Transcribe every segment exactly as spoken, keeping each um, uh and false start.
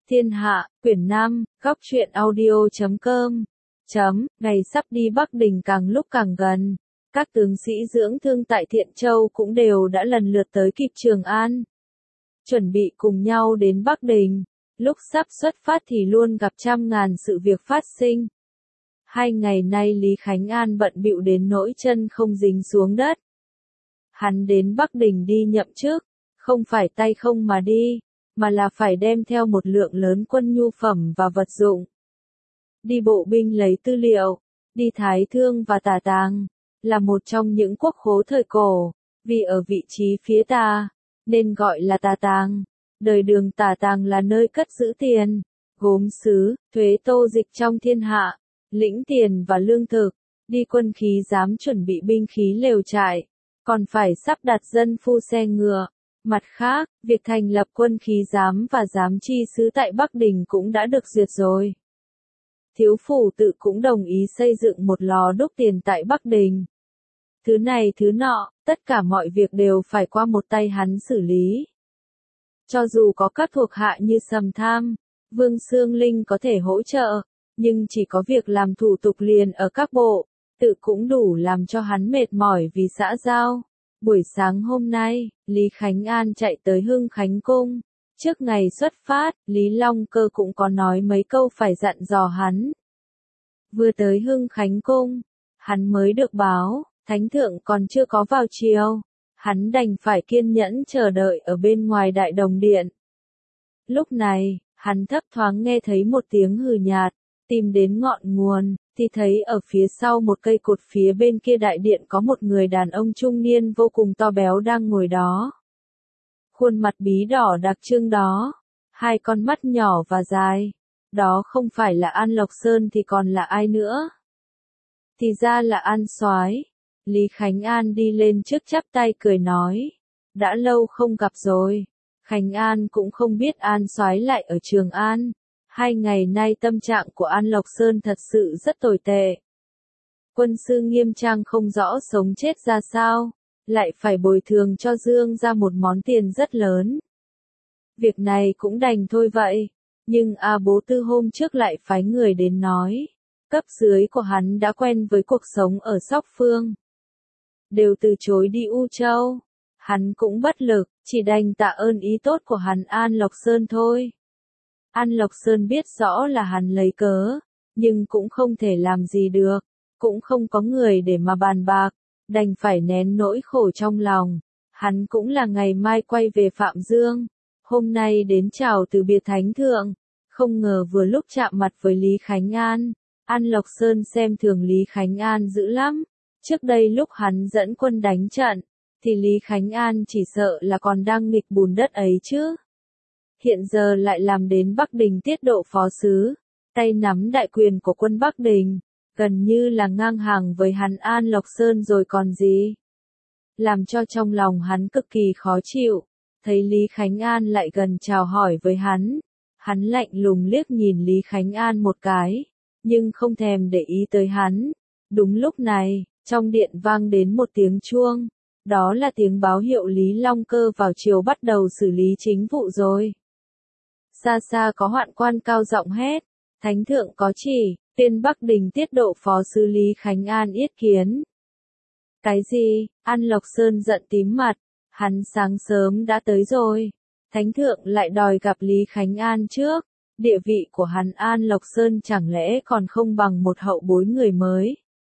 Thiên Hạ, quyển năm, góc truyện audio chấm com. Chấm, ngày sắp đi Bắc Đình càng lúc càng gần. Các tướng sĩ dưỡng thương tại Thiện Châu cũng đều đã lần lượt tới kịp Trường An. Chuẩn bị cùng nhau đến Bắc Đình. Lúc sắp xuất phát thì luôn gặp trăm ngàn sự việc phát sinh. Hai ngày nay Lý Khánh An bận bịu đến nỗi chân không dính xuống đất. Hắn đến Bắc Đình đi nhậm chức, không phải tay không mà đi, mà là phải đem theo một lượng lớn quân nhu phẩm và vật dụng. Đi bộ binh lấy tư liệu, đi Thái Thương và Tả Tàng, là một trong những quốc khố thời cổ, vì ở vị trí phía Tà, nên gọi là Tà Tàng. Đời Đường Tả Tàng là nơi cất giữ tiền, gốm sứ, thuế tô dịch trong thiên hạ, lĩnh tiền và lương thực, đi quân khí giám chuẩn bị binh khí lều trại, còn phải sắp đặt dân phu xe ngựa. Mặt khác, việc thành lập quân khí giám và giám chi sứ tại Bắc Đình cũng đã được duyệt rồi. Thiếu phủ tự cũng đồng ý xây dựng một lò đúc tiền tại Bắc Đình. Thứ này thứ nọ, tất cả mọi việc đều phải qua một tay hắn xử lý. Cho dù có các thuộc hạ như Sầm Tham, Vương Xương Linh có thể hỗ trợ, nhưng chỉ có việc làm thủ tục liền ở các bộ, tự cũng đủ làm cho hắn mệt mỏi vì xã giao. Buổi sáng hôm nay, Lý Khánh An chạy tới Hưng Khánh Cung. Trước ngày xuất phát, Lý Long Cơ cũng có nói mấy câu phải dặn dò hắn. Vừa tới Hưng Khánh Cung, hắn mới được báo, Thánh Thượng còn chưa có vào triều. Hắn đành phải kiên nhẫn chờ đợi ở bên ngoài Đại Đồng Điện. Lúc này, hắn thấp thoáng nghe thấy một tiếng hừ nhạt, tìm đến ngọn nguồn, thì thấy ở phía sau một cây cột phía bên kia đại điện có một người đàn ông trung niên vô cùng to béo đang ngồi đó. Khuôn mặt bí đỏ đặc trưng đó, hai con mắt nhỏ và dài, đó không phải là An Lộc Sơn thì còn là ai nữa? Thì ra là An Soái. Lý Khánh An đi lên trước chắp tay cười nói, đã lâu không gặp rồi. Khánh An cũng không biết An Soái lại ở Trường An. Hai ngày nay tâm trạng của An Lộc Sơn thật sự rất tồi tệ. Quân sư Nghiêm Trang không rõ sống chết ra sao, lại phải bồi thường cho Dương ra một món tiền rất lớn. Việc này cũng đành thôi vậy, nhưng A Bố Tư hôm trước lại phái người đến nói, cấp dưới của hắn đã quen với cuộc sống ở Sóc Phương, đều từ chối đi U Châu. Hắn cũng bất lực, chỉ đành tạ ơn ý tốt của hắn An Lộc Sơn thôi. An Lộc Sơn biết rõ là hắn lấy cớ, nhưng cũng không thể làm gì được, cũng không có người để mà bàn bạc, đành phải nén nỗi khổ trong lòng. Hắn cũng là ngày mai quay về Phạm Dương, hôm nay đến chào từ biệt Thánh Thượng, không ngờ vừa lúc chạm mặt với Lý Khánh An. An Lộc Sơn xem thường Lý Khánh An dữ lắm, trước đây lúc hắn dẫn quân đánh trận, thì Lý Khánh An chỉ sợ là còn đang nghịch bùn đất ấy chứ. Hiện giờ lại làm đến Bắc Đình tiết độ phó sứ, tay nắm đại quyền của quân Bắc Đình, gần như là ngang hàng với hắn An Lộc Sơn rồi còn gì. Làm cho trong lòng hắn cực kỳ khó chịu, thấy Lý Khánh An lại gần chào hỏi với hắn. Hắn lạnh lùng liếc nhìn Lý Khánh An một cái, nhưng không thèm để ý tới hắn. Đúng lúc này, trong điện vang đến một tiếng chuông, đó là tiếng báo hiệu Lý Long Cơ vào triều bắt đầu xử lý chính vụ rồi. Xa xa có hoạn quan cao giọng hét, Thánh Thượng có chỉ, tiên Bắc Đình tiết độ phó sứ Lý Khánh An yết kiến. Cái gì? An Lộc Sơn giận tím mặt, hắn sáng sớm đã tới rồi. Thánh Thượng lại đòi gặp Lý Khánh An trước, địa vị của hắn An Lộc Sơn chẳng lẽ còn không bằng một hậu bối người mới.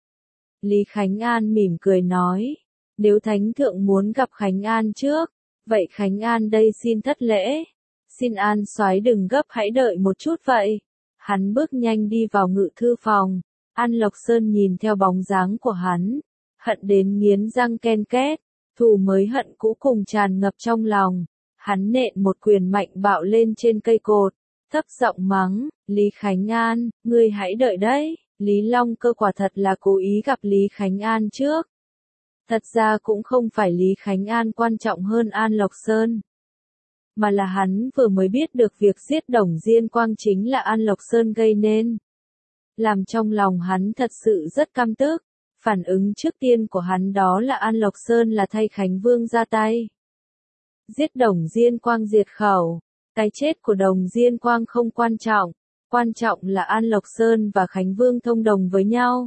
Lý Khánh An mỉm cười nói, nếu Thánh Thượng muốn gặp Khánh An trước, vậy Khánh An đây xin thất lễ. Xin An Soái đừng gấp, hãy đợi một chút vậy. Hắn bước nhanh đi vào ngự thư phòng. An Lộc Sơn nhìn theo bóng dáng của hắn, hận đến nghiến răng ken két, thù mới hận cũ cùng tràn ngập trong lòng. Hắn nện một quyền mạnh bạo lên trên cây cột, thấp giọng mắng, Lý Khánh An, ngươi hãy đợi đấy. Lý Long Cơ quả thật là cố ý gặp Lý Khánh An trước. Thật ra cũng không phải Lý Khánh An quan trọng hơn An Lộc Sơn, mà là hắn vừa mới biết được việc giết Đồng Diên Quang chính là An Lộc Sơn gây nên. Làm trong lòng hắn thật sự rất căm tức, phản ứng trước tiên của hắn đó là An Lộc Sơn là thay Khánh Vương ra tay. Giết Đồng Diên Quang diệt khẩu, Cái chết của Đồng Diên Quang không quan trọng, quan trọng là An Lộc Sơn và Khánh Vương thông đồng với nhau.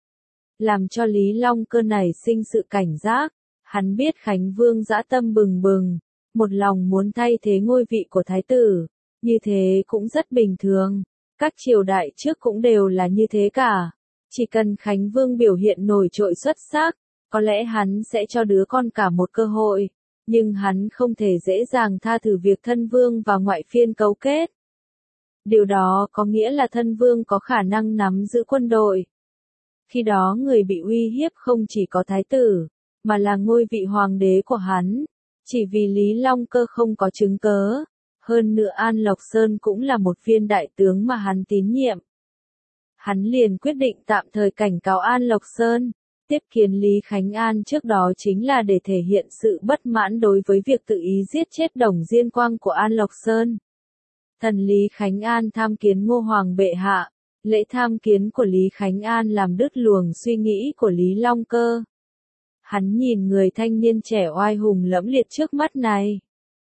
Làm cho Lý Long Cơ nảy sinh sự cảnh giác, hắn biết Khánh Vương dã tâm bừng bừng, một lòng muốn thay thế ngôi vị của thái tử, như thế cũng rất bình thường, các triều đại trước cũng đều là như thế cả. Chỉ cần Khánh Vương biểu hiện nổi trội xuất sắc, có lẽ hắn sẽ cho đứa con cả một cơ hội, nhưng hắn không thể dễ dàng tha thứ việc thân vương và ngoại phiên cấu kết. Điều đó có nghĩa là thân vương có khả năng nắm giữ quân đội. Khi đó người bị uy hiếp không chỉ có thái tử, mà là ngôi vị hoàng đế của hắn, chỉ vì Lý Long Cơ không có chứng cớ. Hơn nữa An Lộc Sơn cũng là một viên đại tướng mà hắn tín nhiệm. Hắn liền quyết định tạm thời cảnh cáo An Lộc Sơn. Tiếp kiến Lý Khánh An trước đó chính là để thể hiện sự bất mãn đối với việc tự ý giết chết Đồng Diên Quang của An Lộc Sơn. Thần Lý Khánh An tham kiến Ngô Hoàng bệ hạ. Lễ tham kiến của Lý Khánh An làm đứt luồng suy nghĩ của Lý Long Cơ. Hắn nhìn người thanh niên trẻ oai hùng lẫm liệt trước mắt này.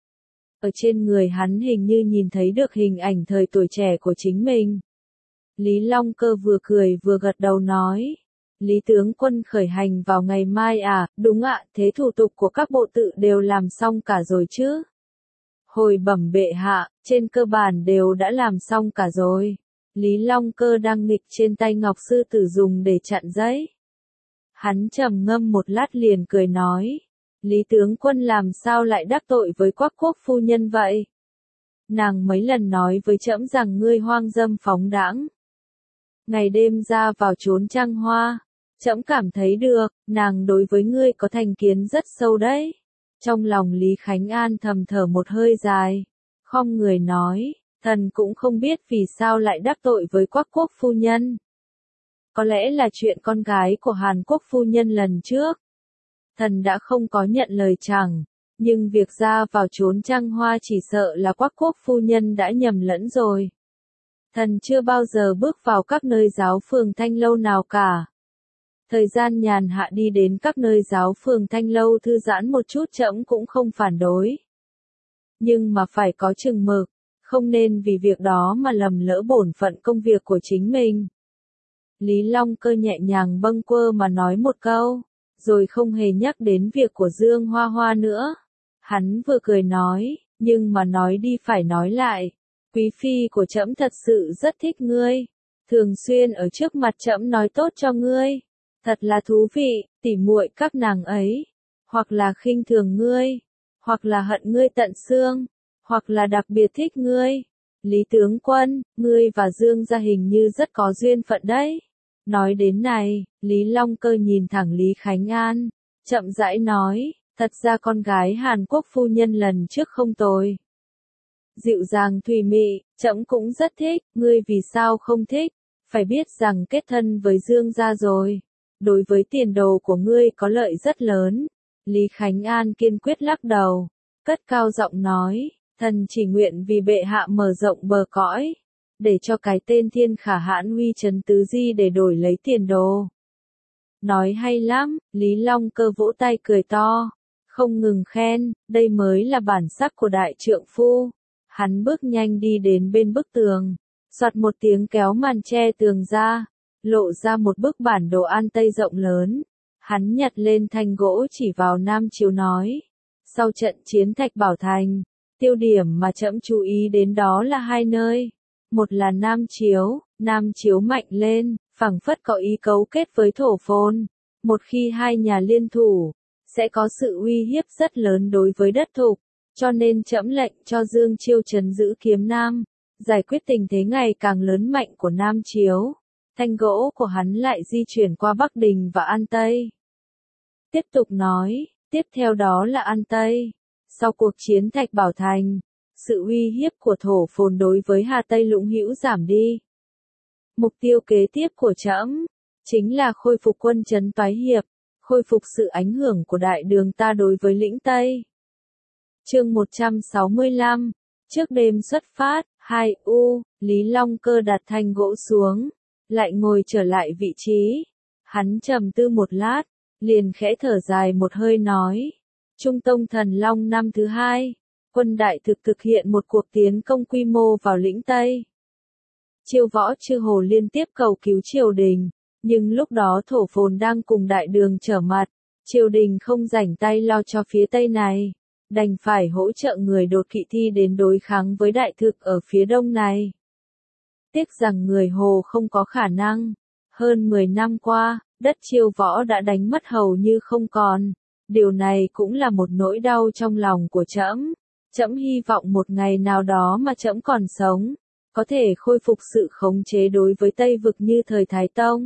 Ở trên người hắn hình như nhìn thấy được hình ảnh thời tuổi trẻ của chính mình. Lý Long Cơ vừa cười vừa gật đầu nói. Lý tướng quân khởi hành vào ngày mai à, đúng ạ, thế thủ tục của các bộ tự đều làm xong cả rồi chứ? Hồi bẩm bệ hạ, trên cơ bản đều đã làm xong cả rồi. Lý Long Cơ đang nghịch trên tay Ngọc Sư Tử dùng để chặn giấy. Hắn trầm ngâm một lát liền cười nói. Lý tướng quân làm sao lại đắc tội với Quắc Quốc phu nhân vậy? Nàng mấy lần nói với trẫm rằng ngươi hoang dâm phóng đãng, ngày đêm ra vào trốn trăng hoa. Trẫm cảm thấy được, nàng đối với ngươi có thành kiến rất sâu đấy. Trong lòng Lý Khánh An thầm thở một hơi dài, khom người nói, thần cũng không biết vì sao lại đắc tội với Quắc Quốc phu nhân. Có lẽ là chuyện con gái của Hàn Quốc phu nhân lần trước. Thần đã không có nhận lời chẳng, nhưng việc ra vào trốn trăng hoa chỉ sợ là Quắc Quốc phu nhân đã nhầm lẫn rồi. Thần chưa bao giờ bước vào các nơi giáo phường thanh lâu nào cả. Thời gian nhàn hạ đi đến các nơi giáo phường thanh lâu thư giãn một chút trẫm cũng không phản đối. Nhưng mà phải có chừng mực, không nên vì việc đó mà lầm lỡ bổn phận công việc của chính mình. Lý Long Cơ nhẹ nhàng bâng quơ mà nói một câu, rồi không hề nhắc đến việc của Dương Hoa Hoa nữa. Hắn vừa cười nói, nhưng mà nói đi phải nói lại, quý phi của trẫm thật sự rất thích ngươi, thường xuyên ở trước mặt trẫm nói tốt cho ngươi. Thật là thú vị, tỉ muội các nàng ấy, hoặc là khinh thường ngươi, hoặc là hận ngươi tận xương, hoặc là đặc biệt thích ngươi. Lý tướng quân, ngươi và Dương gia hình như rất có duyên phận đấy. Nói đến này, Lý Long Cơ nhìn thẳng Lý Khánh An, chậm rãi nói, thật ra con gái Hàn Quốc phu nhân lần trước không tồi. Dịu dàng thùy mị, trẫm cũng rất thích, ngươi vì sao không thích, phải biết rằng kết thân với Dương gia rồi. Đối với tiền đồ của ngươi có lợi rất lớn. Lý Khánh An kiên quyết lắc đầu, cất cao giọng nói, thần chỉ nguyện vì bệ hạ mở rộng bờ cõi, để cho cái tên thiên khả hãn huy trấn tứ di để đổi lấy tiền đồ. Nói hay lắm, Lý Long Cơ vỗ tay cười to, không ngừng khen, đây mới là bản sắc của đại trượng phu. Hắn bước nhanh đi đến bên bức tường, soạt một tiếng kéo màn che tường ra, lộ ra một bức bản đồ An Tây rộng lớn. Hắn nhặt lên thanh gỗ chỉ vào Nam Chiếu nói, sau trận chiến Thạch Bảo Thành, tiêu điểm mà trẫm chú ý đến đó là hai nơi. Một là Nam Chiếu, Nam Chiếu mạnh lên, phảng phất có ý cấu kết với Thổ Phồn. Một khi hai nhà liên thủ, sẽ có sự uy hiếp rất lớn đối với đất Thục, cho nên trẫm lệnh cho Dương Chiêu trấn giữ Kiếm Nam, giải quyết tình thế ngày càng lớn mạnh của Nam Chiếu. Thanh gỗ của hắn lại di chuyển qua Bắc Đình và An Tây. Tiếp tục nói, tiếp theo đó là An Tây. Sau cuộc chiến Thạch Bảo Thành, sự uy hiếp của Thổ Phồn đối với Hà Tây Lũng Hữu giảm đi. Mục tiêu kế tiếp của trẫm chính là khôi phục quân trấn Toái Hiệp, khôi phục sự ảnh hưởng của đại đường ta đối với lĩnh Tây. Chương một trăm sáu mươi lăm, trước đêm xuất phát, hai U, Lý Long Cơ đặt thanh gỗ xuống, lại ngồi trở lại vị trí. Hắn trầm tư một lát, liền khẽ thở dài một hơi nói, Trung Tông Thần Long năm thứ hai, quân đại thực thực hiện một cuộc tiến công quy mô vào lĩnh Tây. Chiêu Võ Chư Hồ liên tiếp cầu cứu triều đình, nhưng lúc đó Thổ Phồn đang cùng đại đường trở mặt, triều đình không rảnh tay lo cho phía Tây này, đành phải hỗ trợ người đột kỵ thi đến đối kháng với đại thực ở phía Đông này. Tiếc rằng người Hồ không có khả năng, hơn mười năm qua, đất Chiêu Võ đã đánh mất hầu như không còn, điều này cũng là một nỗi đau trong lòng của trẫm. Trẫm hy vọng một ngày nào đó mà trẫm còn sống, có thể khôi phục sự khống chế đối với Tây vực như thời Thái Tông.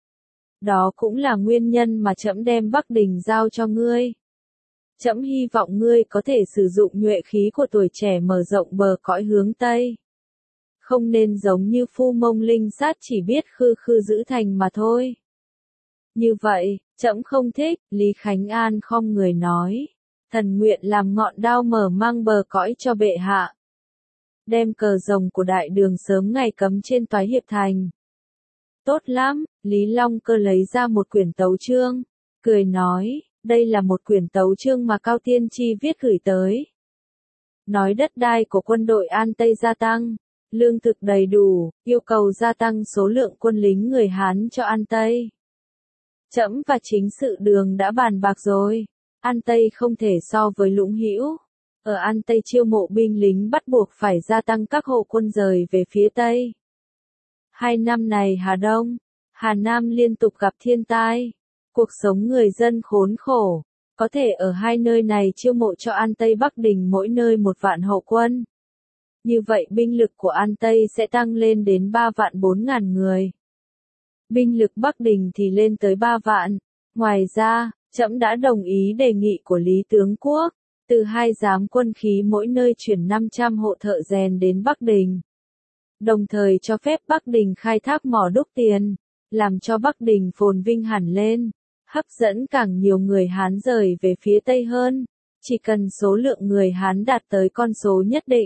Đó cũng là nguyên nhân mà trẫm đem Bắc Đình giao cho ngươi. Trẫm hy vọng ngươi có thể sử dụng nhuệ khí của tuổi trẻ mở rộng bờ cõi hướng Tây. Không nên giống như Phu Mông Linh Sát chỉ biết khư khư giữ thành mà thôi. Như vậy, trẫm không thích, Lý Khánh An khom người nói. Thần nguyện làm ngọn đao mở mang bờ cõi cho bệ hạ. Đem cờ rồng của đại đường sớm ngày cấm trên toái hiệp thành. Tốt lắm, Lý Long Cơ lấy ra một quyển tấu chương, cười nói, đây là một quyển tấu chương mà Cao Tiên Tri viết gửi tới. Nói đất đai của quân đội An Tây gia tăng, lương thực đầy đủ, yêu cầu gia tăng số lượng quân lính người Hán cho An Tây. Trẫm và chính sự đường đã bàn bạc rồi. An Tây không thể so với Lũng Hữu. Ở An Tây chiêu mộ binh lính bắt buộc phải gia tăng các hộ quân rời về phía Tây. Hai năm này Hà Đông, Hà Nam liên tục gặp thiên tai. Cuộc sống người dân khốn khổ. Có thể ở hai nơi này chiêu mộ cho An Tây Bắc Đình mỗi nơi một vạn hộ quân. Như vậy binh lực của An Tây sẽ tăng lên đến ba vạn bốn ngàn người. Binh lực Bắc Đình thì lên tới ba vạn. Ngoài ra, trẫm đã đồng ý đề nghị của Lý Tướng Quốc, từ hai giám quân khí mỗi nơi chuyển năm trăm hộ thợ rèn đến Bắc Đình. Đồng thời cho phép Bắc Đình khai thác mỏ đúc tiền, làm cho Bắc Đình phồn vinh hẳn lên, hấp dẫn càng nhiều người Hán rời về phía Tây hơn, chỉ cần số lượng người Hán đạt tới con số nhất định.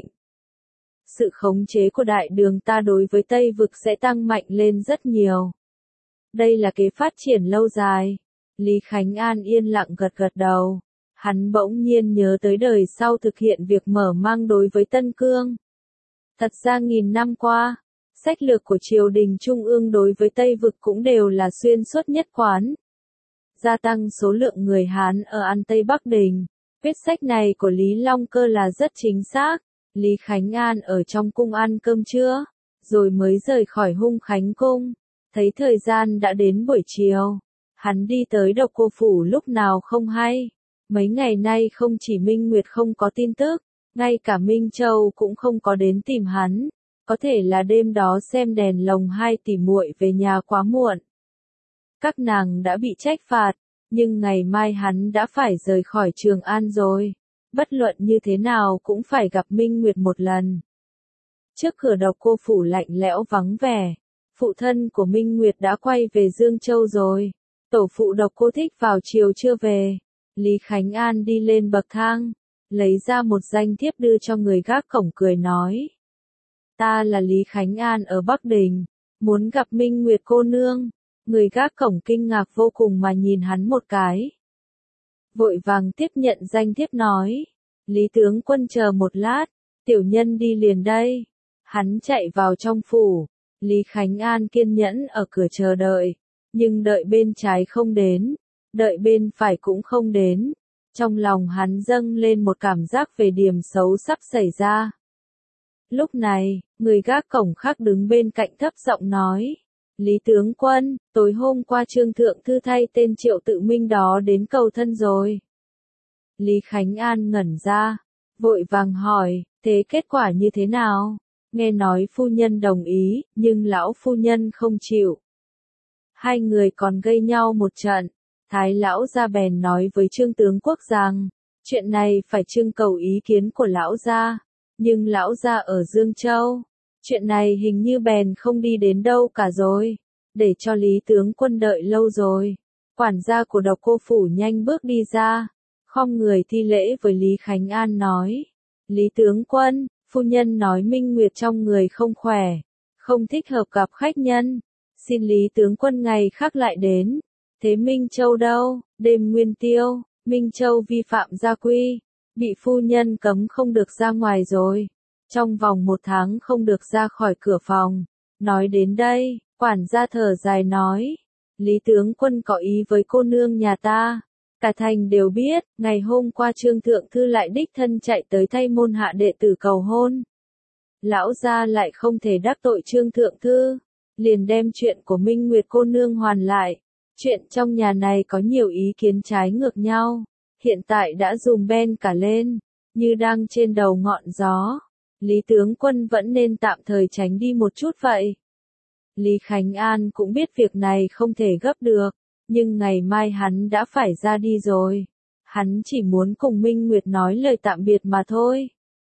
Sự khống chế của đại đường ta đối với Tây vực sẽ tăng mạnh lên rất nhiều. Đây là kế phát triển lâu dài. Lý Khánh An yên lặng gật gật đầu. Hắn bỗng nhiên nhớ tới đời sau thực hiện việc mở mang đối với Tân Cương. Thật ra nghìn năm qua, sách lược của triều đình trung ương đối với Tây vực cũng đều là xuyên suốt nhất quán. Gia tăng số lượng người Hán ở An Tây Bắc Đình. Quyết sách này của Lý Long Cơ là rất chính xác. Lý Khánh An ở trong cung ăn cơm trưa, rồi mới rời khỏi Hung Khánh cung. Thấy thời gian đã đến buổi chiều. Hắn đi tới Độc Cô Phủ lúc nào không hay. Mấy ngày nay không chỉ Minh Nguyệt không có tin tức, ngay cả Minh Châu cũng không có đến tìm hắn. Có thể là đêm đó xem đèn lồng hai tỷ muội về nhà quá muộn. Các nàng đã bị trách phạt, nhưng ngày mai hắn đã phải rời khỏi Trường An rồi. Bất luận như thế nào cũng phải gặp Minh Nguyệt một lần. Trước cửa Độc Cô Phủ lạnh lẽo vắng vẻ. Phụ thân của Minh Nguyệt đã quay về Dương Châu rồi. Tổ phụ Độc Cô Thích vào chiều chưa về. Lý Khánh An đi lên bậc thang, lấy ra một danh thiếp đưa cho người gác cổng cười nói. Ta là Lý Khánh An ở Bắc Đình, muốn gặp Minh Nguyệt cô nương. Người gác cổng kinh ngạc vô cùng mà nhìn hắn một cái. Vội vàng tiếp nhận danh thiếp nói. Lý tướng quân chờ một lát, tiểu nhân đi liền đây. Hắn chạy vào trong phủ. Lý Khánh An kiên nhẫn ở cửa chờ đợi, nhưng đợi bên trái không đến, đợi bên phải cũng không đến. Trong lòng hắn dâng lên một cảm giác về điểm xấu sắp xảy ra. Lúc này, người gác cổng khác đứng bên cạnh thấp giọng nói. Lý tướng quân, tối hôm qua Trương Thượng Thư thay tên Triệu Tự Minh đó đến cầu thân rồi. Lý Khánh An ngẩn ra, vội vàng hỏi, thế kết quả như thế nào? Nghe nói phu nhân đồng ý, nhưng lão phu nhân không chịu. Hai người còn gây nhau một trận. Thái lão gia bèn nói với Trương tướng quốc rằng, chuyện này phải trưng cầu ý kiến của lão gia, nhưng lão gia ở Dương Châu, chuyện này hình như bèn không đi đến đâu cả rồi, để cho Lý tướng quân đợi lâu rồi. Quản gia của Độc Cô Phủ nhanh bước đi ra, khom người thi lễ với Lý Khánh An nói, Lý tướng quân, phu nhân nói Minh Nguyệt trong người không khỏe, không thích hợp gặp khách nhân, xin Lý tướng quân ngày khác lại đến. Thế Minh Châu đâu? Đêm Nguyên Tiêu, Minh Châu vi phạm gia quy, bị phu nhân cấm không được ra ngoài rồi. Trong vòng một tháng không được ra khỏi cửa phòng. Nói đến đây, quản gia thở dài nói, Lý tướng quân có ý với cô nương nhà ta. Cả thành đều biết, ngày hôm qua Trương Thượng Thư lại đích thân chạy tới thay môn hạ đệ tử cầu hôn. Lão gia lại không thể đắc tội Trương Thượng Thư, liền đem chuyện của Minh Nguyệt cô nương hoàn lại. Chuyện trong nhà này có nhiều ý kiến trái ngược nhau, hiện tại đã dùm ben cả lên, như đang trên đầu ngọn gió. Lý tướng quân vẫn nên tạm thời tránh đi một chút vậy. Lý Khánh An cũng biết việc này không thể gấp được, nhưng ngày mai hắn đã phải ra đi rồi. Hắn chỉ muốn cùng Minh Nguyệt nói lời tạm biệt mà thôi.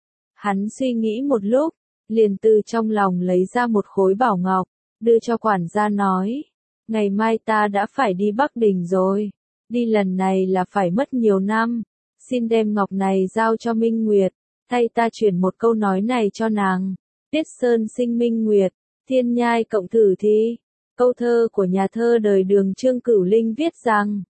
Hắn suy nghĩ một lúc, liền từ trong lòng lấy ra một khối bảo ngọc, đưa cho quản gia nói, ngày mai ta đã phải đi Bắc Đình rồi, đi lần này là phải mất nhiều năm, xin đem ngọc này giao cho Minh Nguyệt, thay ta chuyển một câu nói này cho nàng. Tiết Sơn sinh Minh Nguyệt, thiên nhai cộng thử thi. Câu thơ của nhà thơ đời Đường Trương Cửu Linh viết rằng,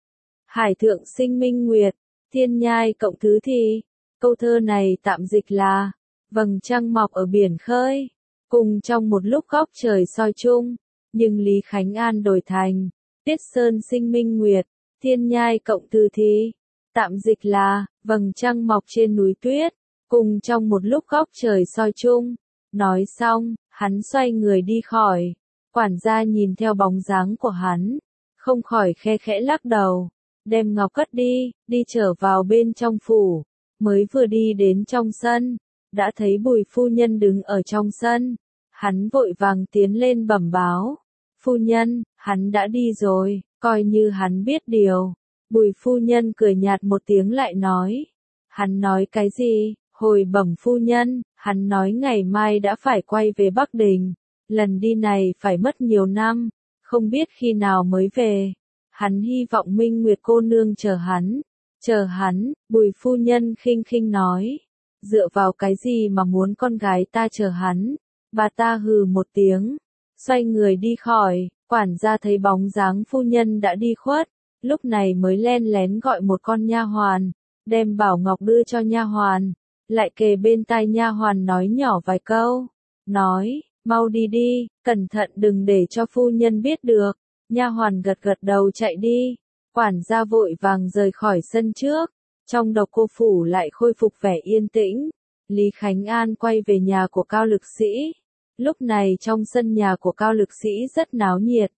hải thượng sinh Minh Nguyệt, thiên nhai cộng thứ thi. Câu thơ này tạm dịch là, vầng trăng mọc ở biển khơi, cùng trong một lúc góc trời soi chung, nhưng Lý Khánh An đổi thành, Tiết Sơn sinh Minh Nguyệt, thiên nhai cộng thứ thi. Tạm dịch là, vầng trăng mọc trên núi tuyết, cùng trong một lúc góc trời soi chung. Nói xong, hắn xoay người đi khỏi. Quản gia nhìn theo bóng dáng của hắn, không khỏi khe khẽ lắc đầu, đem ngọc cất đi, đi trở vào bên trong phủ. Mới vừa đi đến trong sân, đã thấy Bùi phu nhân đứng ở trong sân. Hắn vội vàng tiến lên bẩm báo, phu nhân, hắn đã đi rồi, coi như hắn biết điều. Bùi phu nhân cười nhạt một tiếng lại nói, hắn nói cái gì? Hồi bẩm phu nhân, hắn nói ngày mai đã phải quay về Bắc Đình. Lần đi này phải mất nhiều năm, không biết khi nào mới về. Hắn hy vọng Minh Nguyệt cô nương chờ hắn. Chờ hắn, Bùi phu nhân khinh khinh nói. Dựa vào cái gì mà muốn con gái ta chờ hắn? Bà ta hừ một tiếng, xoay người đi khỏi. Quản gia thấy bóng dáng phu nhân đã đi khuất, lúc này mới len lén gọi một con nha hoàn, đem bảo ngọc đưa cho nha hoàn, lại kề bên tai nha hoàn nói nhỏ vài câu, nói, mau đi đi, cẩn thận đừng để cho phu nhân biết được. Nha hoàn gật gật đầu chạy đi, quản gia vội vàng rời khỏi sân trước, trong Độc Cô phủ lại khôi phục vẻ yên tĩnh. Lý Khánh An quay về nhà của Cao Lực Sĩ. Lúc này trong sân nhà của Cao Lực Sĩ rất náo nhiệt.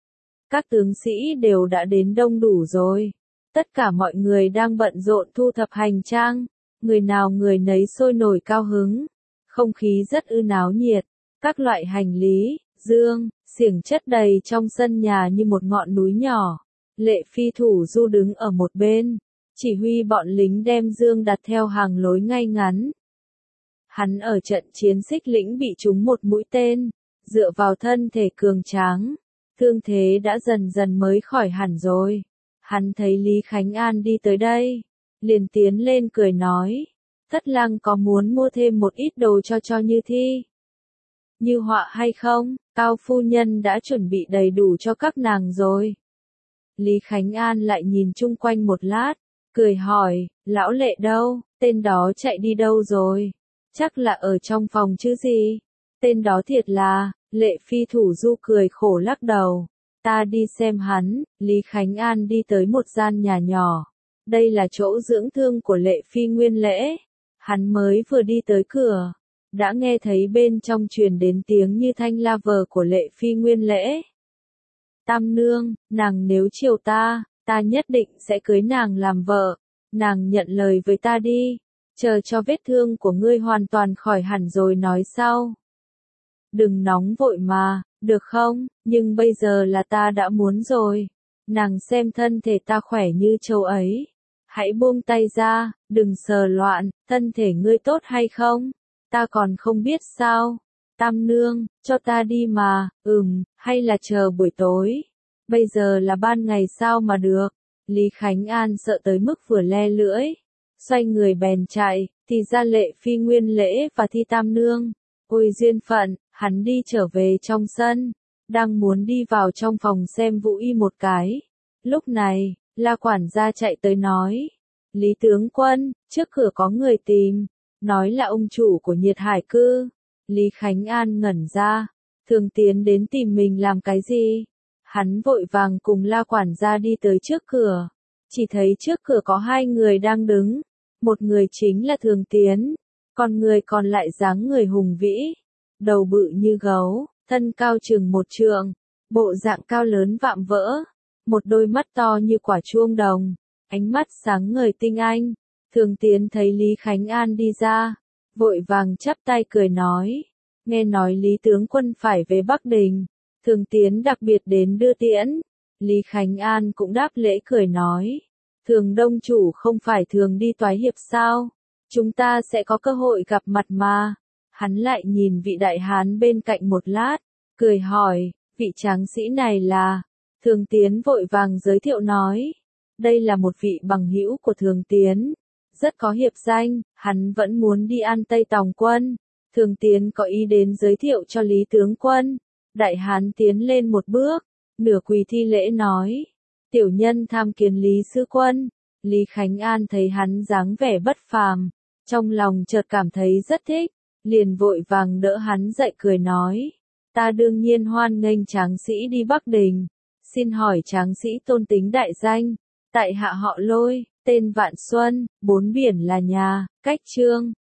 Các tướng sĩ đều đã đến đông đủ rồi. Tất cả mọi người đang bận rộn thu thập hành trang, người nào người nấy sôi nổi cao hứng. Không khí rất ư náo nhiệt, các loại hành lý, dương, xiềng chất đầy trong sân nhà như một ngọn núi nhỏ. Lệ Phi Thủ Du đứng ở một bên, chỉ huy bọn lính đem dương đặt theo hàng lối ngay ngắn. Hắn ở trận chiến Xích Lĩnh bị trúng một mũi tên, dựa vào thân thể cường tráng, thương thế đã dần dần mới khỏi hẳn rồi. Hắn thấy Lý Khánh An đi tới đây, liền tiến lên cười nói, Thất Lang có muốn mua thêm một ít đồ cho cho Như Thi, Như Họa hay không? Cao phu nhân đã chuẩn bị đầy đủ cho các nàng rồi. Lý Khánh An lại nhìn chung quanh một lát, cười hỏi, lão Lệ đâu, tên đó chạy đi đâu rồi? Chắc là ở trong phòng chứ gì? Tên đó thiệt là, Lệ Phi Thủ Du cười khổ lắc đầu. Ta đi xem hắn. Lý Khánh An đi tới một gian nhà nhỏ. Đây là chỗ dưỡng thương của Lệ Phi Nguyên Lễ. Hắn mới vừa đi tới cửa, đã nghe thấy bên trong truyền đến tiếng như thanh la vờ của Lệ Phi Nguyên Lễ. Tam nương, nàng nếu chiều ta, ta nhất định sẽ cưới nàng làm vợ. Nàng nhận lời với ta đi, chờ cho vết thương của ngươi hoàn toàn khỏi hẳn rồi nói sau. Đừng nóng vội mà, được không? Nhưng bây giờ là ta đã muốn rồi. Nàng xem thân thể ta khỏe như trâu ấy. Hãy buông tay ra, đừng sờ loạn, thân thể ngươi tốt hay không? Ta còn không biết sao. Tam nương, cho ta đi mà, ừm, hay là chờ buổi tối. Bây giờ là ban ngày sao mà được. Lý Khánh An sợ tới mức vừa le lưỡi, xoay người bèn chạy, thì ra Lệ Phi Nguyên Lễ và Thi Tam nương. Ôi duyên phận, hắn đi trở về trong sân, đang muốn đi vào trong phòng xem Vũ Y một cái. Lúc này, La quản gia chạy tới nói, Lý tướng quân, trước cửa có người tìm, nói là ông chủ của Nhiệt Hải cư. Lý Khánh An ngẩn ra, Thường Tiến đến tìm mình làm cái gì? Hắn vội vàng cùng La quản gia đi tới trước cửa, chỉ thấy trước cửa có hai người đang đứng, một người chính là Thường Tiến, còn người còn lại dáng người hùng vĩ, đầu bự như gấu, thân cao chừng một trượng, bộ dạng cao lớn vạm vỡ, một đôi mắt to như quả chuông đồng, ánh mắt sáng ngời tinh anh. Thường Tiến thấy Lý Khánh An đi ra, vội vàng chắp tay cười nói, nghe nói Lý tướng quân phải về Bắc Đình, Thường Tiến đặc biệt đến đưa tiễn. Lý Khánh An cũng đáp lễ cười nói, Thường đông chủ không phải thường đi toái hiệp sao, chúng ta sẽ có cơ hội gặp mặt mà. Hắn lại nhìn vị đại hán bên cạnh một lát, cười hỏi, vị tráng sĩ này là? Thường Tiến vội vàng giới thiệu nói, đây là một vị bằng hữu của Thường Tiến, rất có hiệp danh, hắn vẫn muốn đi An Tây Tòng quân. Thường Tiến có ý đến giới thiệu cho Lý tướng quân. Đại hán tiến lên một bước, nửa quỳ thi lễ nói, tiểu nhân tham kiến Lý sư quân. Lý Khánh An thấy hắn dáng vẻ bất phàm, trong lòng chợt cảm thấy rất thích, liền vội vàng đỡ hắn dậy cười nói, ta đương nhiên hoan nghênh tráng sĩ đi Bắc Đình, xin hỏi tráng sĩ tôn tính đại danh? Tại hạ họ Lôi, tên Vạn Xuân, bốn biển là nhà, cách Trương.